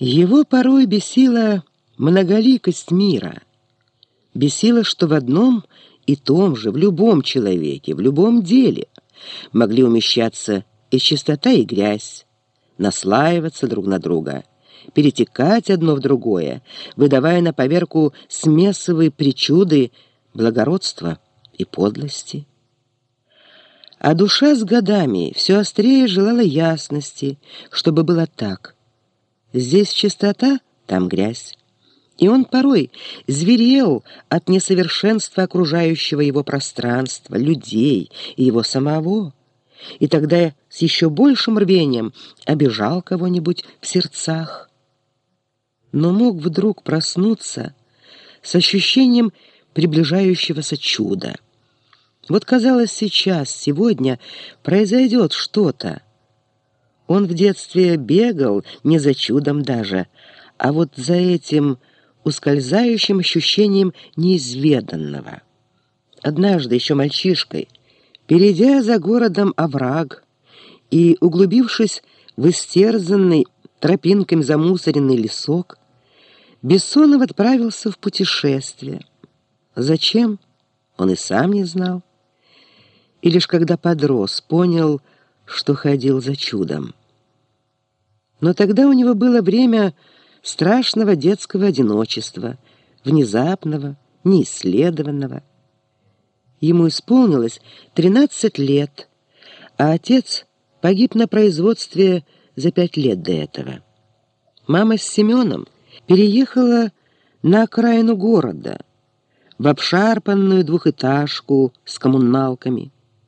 Его порой бесила многоликость мира, бесило, что в одном и том же, в любом человеке, в любом деле могли умещаться и чистота, и грязь, наслаиваться друг на друга, перетекать одно в другое, выдавая на поверку смесовые причуды благородства и подлости. А душа с годами все острее желала ясности, чтобы было так. Здесь чистота, там грязь. И он порой зверел от несовершенства окружающего его пространства, людей и его самого. И тогда с еще большим рвением обижал кого-нибудь в сердцах. Но мог вдруг проснуться с ощущением приближающегося чуда. Вот казалось, сейчас, сегодня произойдет что-то. Он в детстве бегал не за чудом даже, а вот за этим ускользающим ощущением неизведанного. Однажды, еще мальчишкой, перейдя за городом овраг и углубившись в истерзанный тропинками замусоренный лесок, Бессонов отправился в путешествие. Зачем? Он и сам не знал. И лишь когда подрос, понял, что ходил за чудом. Но тогда у него было время страшного детского одиночества, внезапного, неисследованного. Ему исполнилось 13 лет, а отец погиб на производстве за 5 лет до этого. Мама с Семеном переехала на окраину города, в обшарпанную двухэтажку с коммуналками.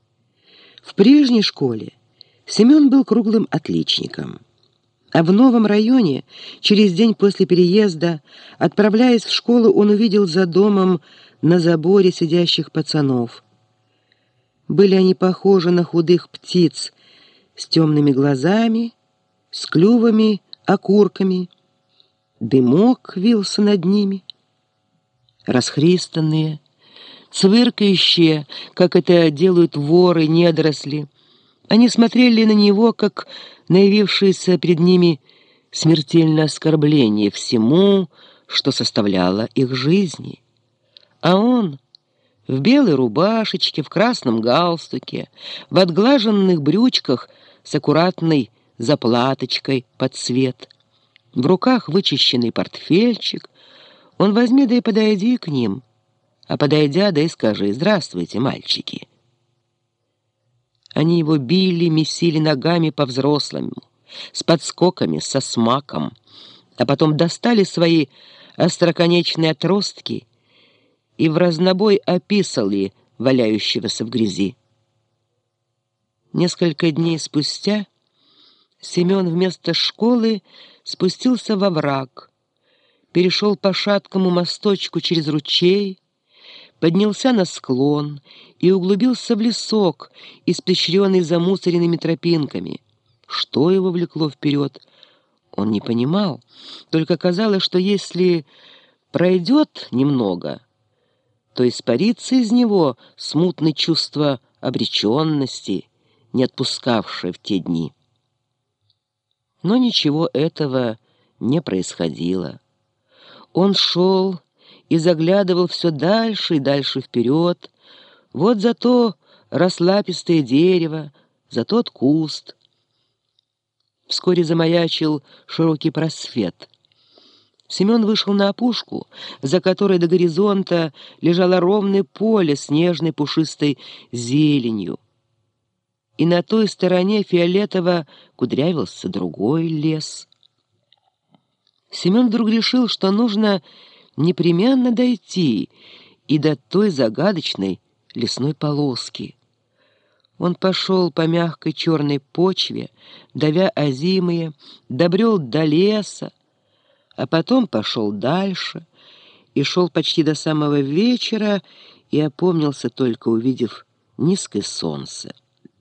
В прежней школе Семен был круглым отличником. А в новом районе, через день после переезда, отправляясь в школу, он увидел за домом на заборе сидящих пацанов. Были они похожи на худых птиц с темными глазами, с клювами, окурками. Дымок вился над ними. Расхристанные, цвыркающие, как это делают воры, недоросли. Они смотрели на него, как на явившееся пред ними смертельное оскорбление всему, что составляло их жизни. А он в белой рубашечке, в красном галстуке, в отглаженных брючках с аккуратной заплаточкой под цвет, в руках вычищенный портфельчик. Он возьми да и подойди к ним, а подойдя, да и скажи: «Здравствуйте, мальчики». Они его били, месили ногами по-взрослому, с подскоками, со смаком, а потом достали свои остроконечные отростки и в разнобой описали валяющегося в грязи. Несколько дней спустя Семен вместо школы спустился во враг, перешел по шаткому мосточку через ручей, поднялся на склон и углубился в лесок, испещренный замусоренными тропинками. Что его влекло вперед, он не понимал, только казалось, что если пройдет немного, то испарится из него смутное чувство обреченности, не отпускавшее в те дни. Но ничего этого не происходило. Он шел и заглядывал все дальше и дальше вперед. Вот за то раслапистое дерево, за тот куст. Вскоре замаячил широкий просвет. Семен вышел на опушку, за которой до горизонта лежало ровное поле с нежной пушистой зеленью. И на той стороне фиолетово кудрявился другой лес. Семен вдруг решил, что нужно непременно дойти и до той загадочной лесной полоски. Он пошел по мягкой черной почве, давя озимые, добрел до леса, а потом пошел дальше и шел почти до самого вечера и опомнился, только увидев низкое солнце.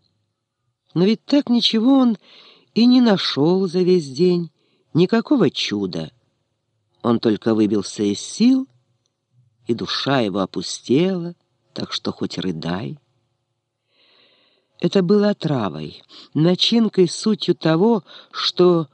Но ведь так ничего он и не нашел за весь день, никакого чуда. Он только выбился из сил, и душа его опустела, так что хоть рыдай. Это было отравой, начинкой, сутью того, что